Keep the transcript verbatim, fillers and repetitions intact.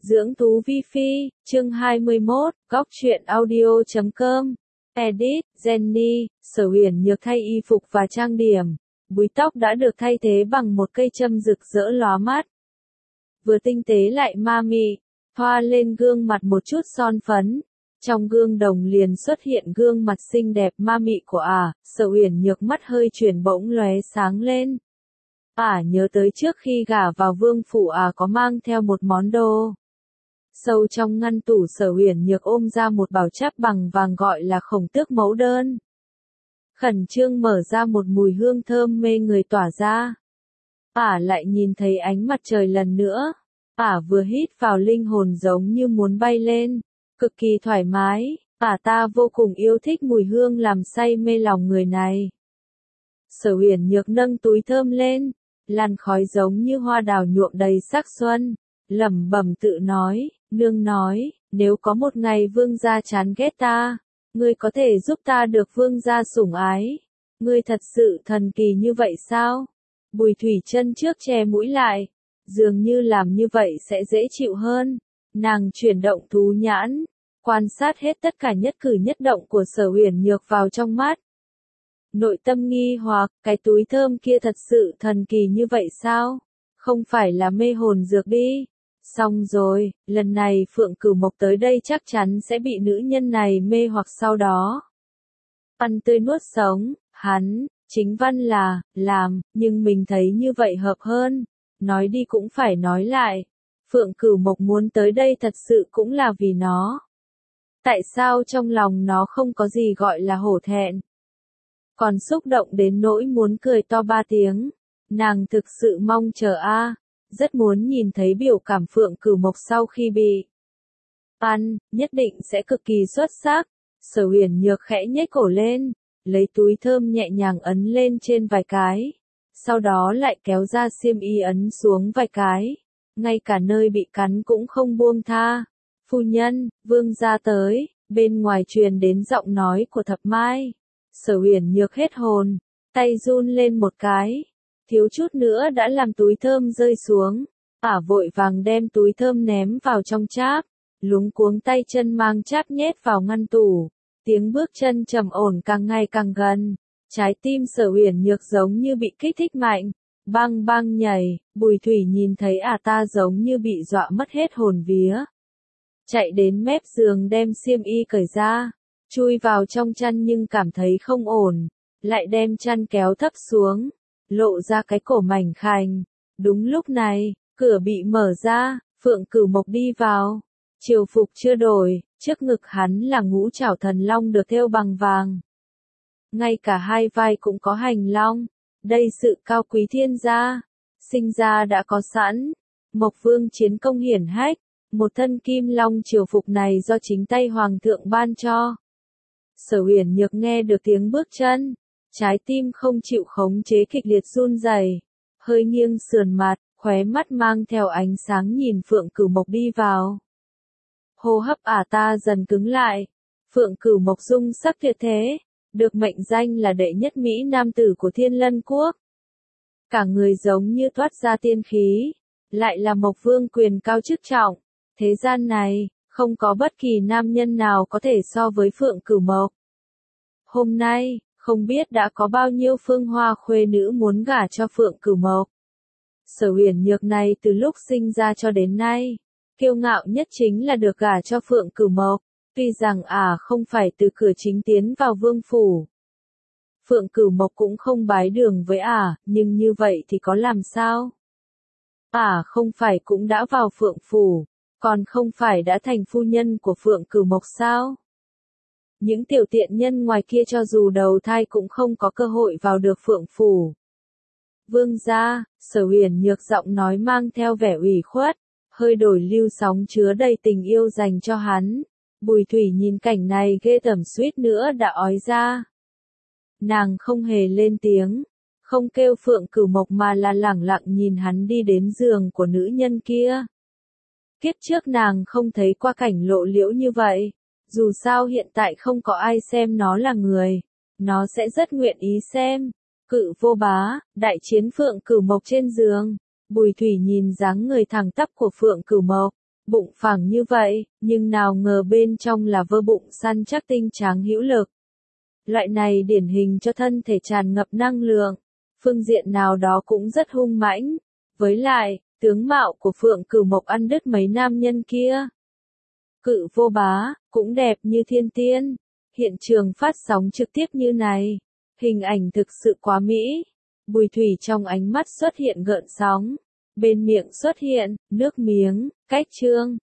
Dưỡng Tú Vi Phi, chương hai mươi mốt, góc truyện audio chấm com. Edit, Jenny, Sở Uyển Nhược thay y phục và trang điểm. Búi tóc đã được thay thế bằng một cây châm rực rỡ lóa mắt. Vừa tinh tế lại ma mị, thoa lên gương mặt một chút son phấn. Trong gương đồng liền xuất hiện gương mặt xinh đẹp ma mị của ả, Sở Uyển Nhược mắt hơi chuyển bỗng lóe sáng lên. Ả nhớ tới trước khi gả vào vương phủ ả có mang theo một món đồ. Sâu trong ngăn tủ Sở Uyển Nhược ôm ra một bảo tráp bằng vàng gọi là Khổng Tước mẫu đơn. Khẩn trương mở ra, một mùi hương thơm mê người tỏa ra. Ả lại nhìn thấy ánh mặt trời lần nữa. Ả vừa hít vào linh hồn giống như muốn bay lên, cực kỳ thoải mái. Ả ta vô cùng yêu thích mùi hương làm say mê lòng người này. Sở Uyển Nhược nâng túi thơm lên, làn khói giống như hoa đào nhuộm đầy sắc xuân, lẩm bẩm tự nói, nương nói, nếu có một ngày vương gia chán ghét ta, ngươi có thể giúp ta được vương gia sủng ái. Ngươi thật sự thần kỳ như vậy sao? Bùi Thủy chân trước che mũi lại, dường như làm như vậy sẽ dễ chịu hơn. Nàng chuyển động thú nhãn, quan sát hết tất cả nhất cử nhất động của Sở Uyển Nhược vào trong mắt. Nội tâm nghi hoặc, cái túi thơm kia thật sự thần kỳ như vậy sao? Không phải là mê hồn dược đi. Xong rồi, lần này Phượng Cửu Mộc tới đây chắc chắn sẽ bị nữ nhân này mê hoặc sau đó. Ăn tươi nuốt sống, hắn, chính văn là, làm, nhưng mình thấy như vậy hợp hơn. Nói đi cũng phải nói lại. Phượng Cửu Mộc muốn tới đây thật sự cũng là vì nó. Tại sao trong lòng nó không có gì gọi là hổ thẹn? Còn xúc động đến nỗi muốn cười to ba tiếng. Nàng thực sự mong chờ a, rất muốn nhìn thấy biểu cảm Phượng Cửu Mộc sau khi bị ăn, nhất định sẽ cực kỳ xuất sắc. Sở Uyển Nhược khẽ nhếch cổ lên, lấy túi thơm nhẹ nhàng ấn lên trên vài cái, sau đó lại kéo ra xiêm y ấn xuống vài cái, ngay cả nơi bị cắn cũng không buông tha. Phu nhân, vương gia tới, bên ngoài truyền đến giọng nói của Thập Mai. Sở Uyển Nhược hết hồn, tay run lên một cái, thiếu chút nữa đã làm túi thơm rơi xuống. Ả vội vàng đem túi thơm ném vào trong cháp, luống cuống tay chân mang cháp nhét vào ngăn tủ. Tiếng bước chân trầm ổn càng ngày càng gần, trái tim Sở Uyển Nhược giống như bị kích thích mạnh, bang bang nhảy. Bùi Thủy nhìn thấy Ả ta giống như bị dọa mất hết hồn vía, chạy đến mép giường đem xiêm y cởi ra, chui vào trong chăn nhưng cảm thấy không ổn, lại đem chăn kéo thấp xuống, lộ ra cái cổ mảnh khảnh. Đúng lúc này, cửa bị mở ra, Phượng Cửu Mộc đi vào. Triều phục chưa đổi, trước ngực hắn là ngũ trảo thần long được thêu bằng vàng. Ngay cả hai vai cũng có hành long. Đây sự cao quý thiên gia, sinh ra đã có sẵn. Mộc Vương chiến công hiển hách, một thân kim long triều phục này do chính tay hoàng thượng ban cho. Sở Uyển Nhược nghe được tiếng bước chân, trái tim không chịu khống chế kịch liệt run rẩy, hơi nghiêng sườn mặt, khóe mắt mang theo ánh sáng nhìn Phượng Cửu Mộc đi vào. Hô hấp Ả ta dần cứng lại. Phượng Cửu Mộc dung sắc tuyệt thế, được mệnh danh là đệ nhất mỹ nam tử của Thiên Lân Quốc. Cả người giống như toát ra tiên khí, lại là Mộc Vương quyền cao chức trọng. Thế gian này, không có bất kỳ nam nhân nào có thể so với Phượng Cửu Mộc. Hôm nay, không biết đã có bao nhiêu phương hoa khuê nữ muốn gả cho Phượng Cửu Mộc. Sở Uyển Nhược này từ lúc sinh ra cho đến nay, kiêu ngạo nhất chính là được gả cho Phượng Cửu Mộc. Tuy rằng ả không phải từ cửa chính tiến vào vương phủ, Phượng Cửu Mộc cũng không bái đường với ả, nhưng như vậy thì có làm sao? Ả không phải cũng đã vào Phượng phủ, còn không phải đã thành phu nhân của Phượng Cửu Mộc sao? Những tiểu tiện nhân ngoài kia cho dù đầu thai cũng không có cơ hội vào được Phượng phủ. Vương gia, Sở Uyển Nhược giọng nói mang theo vẻ ủy khuất, hơi đổi lưu sóng chứa đầy tình yêu dành cho hắn. Bùi Thủy nhìn cảnh này ghê tởm suýt nữa đã ói ra. Nàng không hề lên tiếng, không kêu Phượng Cửu Mộc mà là lẳng lặng nhìn hắn đi đến giường của nữ nhân kia. Kiếp trước nàng không thấy qua cảnh lộ liễu như vậy, dù sao hiện tại không có ai xem nó là người, nó sẽ rất nguyện ý xem. Cự vô bá, đại chiến Phượng Cửu Mộc trên giường. Bùi Thủy nhìn dáng người thẳng tắp của Phượng Cửu Mộc, Bụng phẳng như vậy, nhưng nào ngờ bên trong là vơ bụng săn chắc tinh tráng hữu lực. Loại này điển hình cho thân thể tràn ngập năng lượng, phương diện nào đó cũng rất hung mãnh. Với lại, tướng mạo của Phượng Cửu Mộc ăn đứt mấy nam nhân kia. Cự vô bá, cũng đẹp như thiên tiên. Hiện trường phát sóng trực tiếp như này. Hình ảnh thực sự quá mỹ. Bùi Thủy trong ánh mắt xuất hiện gợn sóng. Bên miệng xuất hiện, nước miếng, cách trương.